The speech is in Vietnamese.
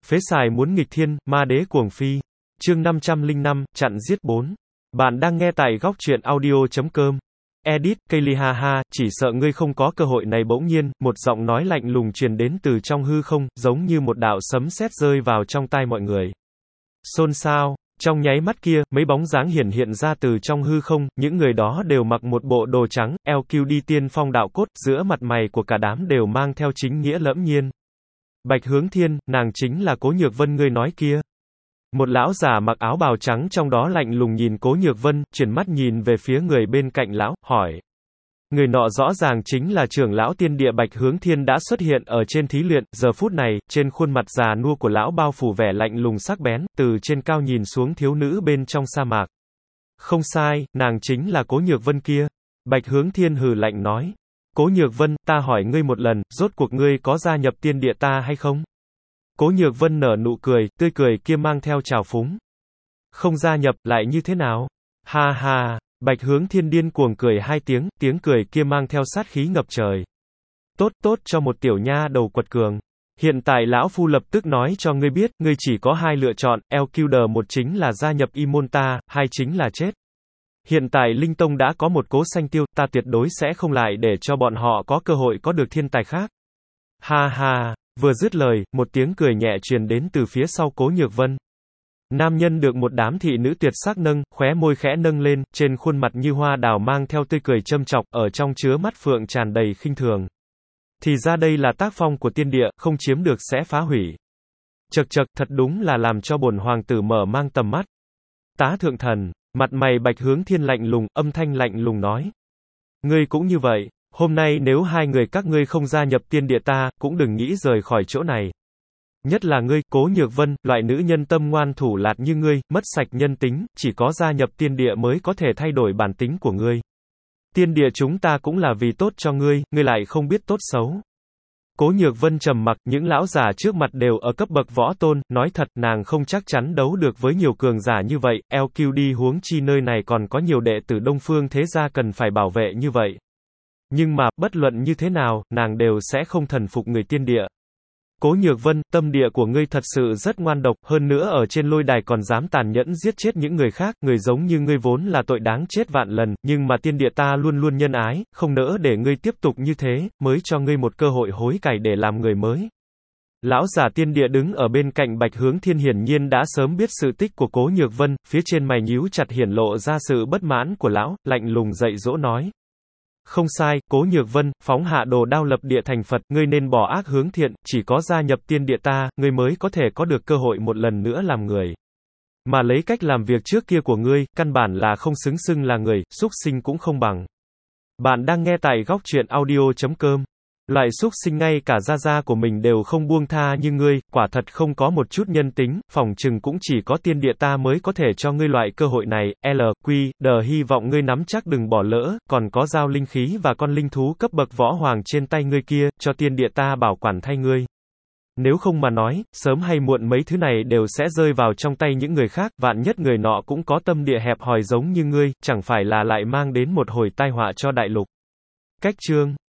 Phế xài muốn nghịch thiên, ma đế cuồng phi. Chương 505, chặn giết 4. Bạn đang nghe tại góc truyện audio.com. Edit, Kaylee ha ha, chỉ sợ ngươi không có cơ hội này. Bỗng nhiên, một giọng nói lạnh lùng truyền đến từ trong hư không, giống như một đạo sấm sét rơi vào trong tai mọi người. Xôn xao. Trong nháy mắt kia, mấy bóng dáng hiện ra từ trong hư không, những người đó đều mặc một bộ đồ trắng, LQD tiên phong đạo cốt, giữa mặt mày của cả đám đều mang theo chính nghĩa lẫm nhiên. Bạch Hướng Thiên, nàng chính là Cố Nhược Vân ngươi nói kia. Một lão giả mặc áo bào trắng trong đó lạnh lùng nhìn Cố Nhược Vân, chuyển mắt nhìn về phía người bên cạnh lão, hỏi. Người nọ rõ ràng chính là trưởng lão tiên địa Bạch Hướng Thiên đã xuất hiện ở trên thí luyện, giờ phút này, trên khuôn mặt già nua của lão bao phủ vẻ lạnh lùng sắc bén, từ trên cao nhìn xuống thiếu nữ bên trong sa mạc. Không sai, nàng chính là Cố Nhược Vân kia. Bạch Hướng Thiên hừ lạnh nói. Cố Nhược Vân, ta hỏi ngươi một lần, rốt cuộc ngươi có gia nhập tiên địa ta hay không? Cố Nhược Vân nở nụ cười, tươi cười kia mang theo trào phúng. Không gia nhập, lại như thế nào? Ha ha. Bạch Hướng Thiên điên cuồng cười hai tiếng, tiếng cười kia mang theo sát khí ngập trời. Tốt tốt cho một tiểu nha đầu quật cường. Hiện tại lão phu lập tức nói cho ngươi biết, ngươi chỉ có hai lựa chọn, LQD, một chính là gia nhập y môn ta, hai chính là chết. Hiện tại Linh Tông đã có một Cố Xanh Tiêu, ta tuyệt đối sẽ không lại để cho bọn họ có cơ hội có được thiên tài khác. Ha ha, vừa dứt lời, một tiếng cười nhẹ truyền đến từ phía sau Cố Nhược Vân. Nam nhân được một đám thị nữ tuyệt sắc nâng, khóe môi khẽ nâng lên, trên khuôn mặt như hoa đào mang theo tươi cười châm chọc, ở trong chứa mắt phượng tràn đầy khinh thường. Thì ra đây là tác phong của tiên địa, không chiếm được sẽ phá hủy. Chậc chậc, thật đúng là làm cho bổn hoàng tử mở mang tầm mắt. Tá thượng thần, mặt mày Bạch Hướng Thiên lạnh lùng, âm thanh lạnh lùng nói. Ngươi cũng như vậy, hôm nay nếu hai người các ngươi không gia nhập tiên địa ta, cũng đừng nghĩ rời khỏi chỗ này. Nhất là ngươi, Cố Nhược Vân, loại nữ nhân tâm ngoan thủ lạt như ngươi, mất sạch nhân tính, chỉ có gia nhập tiên địa mới có thể thay đổi bản tính của ngươi. Tiên địa chúng ta cũng là vì tốt cho ngươi, ngươi lại không biết tốt xấu. Cố Nhược Vân trầm mặc, những lão giả trước mặt đều ở cấp bậc võ tôn, nói thật, nàng không chắc chắn đấu được với nhiều cường giả như vậy, LQD huống chi nơi này còn có nhiều đệ tử Đông Phương thế gia cần phải bảo vệ như vậy. Nhưng mà, bất luận như thế nào, nàng đều sẽ không thần phục người tiên địa. Cố Nhược Vân, tâm địa của ngươi thật sự rất ngoan độc, hơn nữa ở trên lôi đài còn dám tàn nhẫn giết chết những người khác, người giống như ngươi vốn là tội đáng chết vạn lần, nhưng mà tiên địa ta luôn luôn nhân ái, không nỡ để ngươi tiếp tục như thế, mới cho ngươi một cơ hội hối cải để làm người mới. Lão giả tiên địa đứng ở bên cạnh Bạch Hướng Thiên hiển nhiên đã sớm biết sự tích của Cố Nhược Vân, phía trên mày nhíu chặt hiển lộ ra sự bất mãn của lão, lạnh lùng dạy dỗ nói. Không sai, Cố Nhược Vân, phóng hạ đồ đao lập địa thành Phật, ngươi nên bỏ ác hướng thiện, chỉ có gia nhập tiên địa ta, ngươi mới có thể có được cơ hội một lần nữa làm người. Mà lấy cách làm việc trước kia của ngươi, căn bản là không xứng xưng là người, súc sinh cũng không bằng. Bạn đang nghe tại góc truyện audio.com. Loại súc sinh ngay cả gia của mình đều không buông tha như ngươi, quả thật không có một chút nhân tính, phỏng chừng cũng chỉ có tiên địa ta mới có thể cho ngươi loại cơ hội này. LQD, hy vọng ngươi nắm chắc đừng bỏ lỡ, còn có giao linh khí và con linh thú cấp bậc võ hoàng trên tay ngươi kia, cho tiên địa ta bảo quản thay ngươi. Nếu không mà nói, sớm hay muộn mấy thứ này đều sẽ rơi vào trong tay những người khác, vạn nhất người nọ cũng có tâm địa hẹp hòi giống như ngươi, chẳng phải là lại mang đến một hồi tai họa cho đại lục. Cách chương